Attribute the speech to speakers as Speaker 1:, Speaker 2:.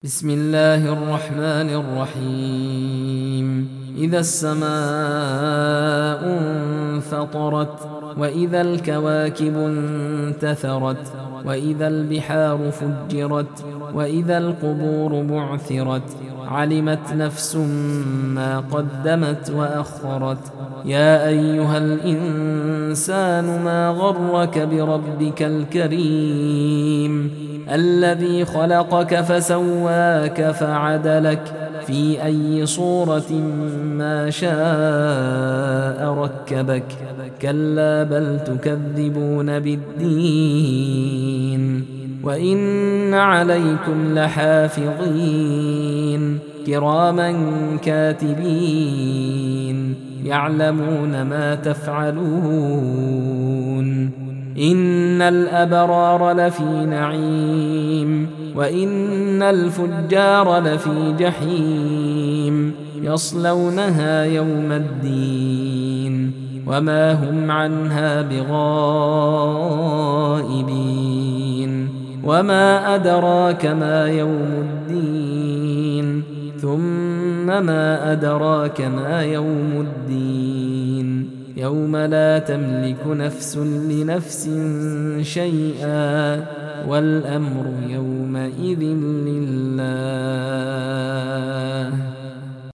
Speaker 1: بسم الله الرحمن الرحيم. إذا السماء انفطرت، وإذا الكواكب انتثرت، وإذا البحار فجرت، وإذا القبور بعثرت، علمت نفس ما قدمت وأخرت. يا أيها الإنسان ما غرك بربك الكريم الذي خلقك فسواك فعدلك في أي صورة ما شاء ركبك. كلا بل تكذبون بالدين، وإن عليكم لحافظين كراما كاتبين يعلمون ما تفعلون. إن الأبرار لفي نعيم، وإن الفجار لفي جحيم يصلونها يوم الدين وما هم عنها بغائبين. وما أدراك ما يوم الدين، ثم ما أدراك ما يوم الدين. يوم لا تملك نفس لنفس شيئا، والأمر يومئذ لله.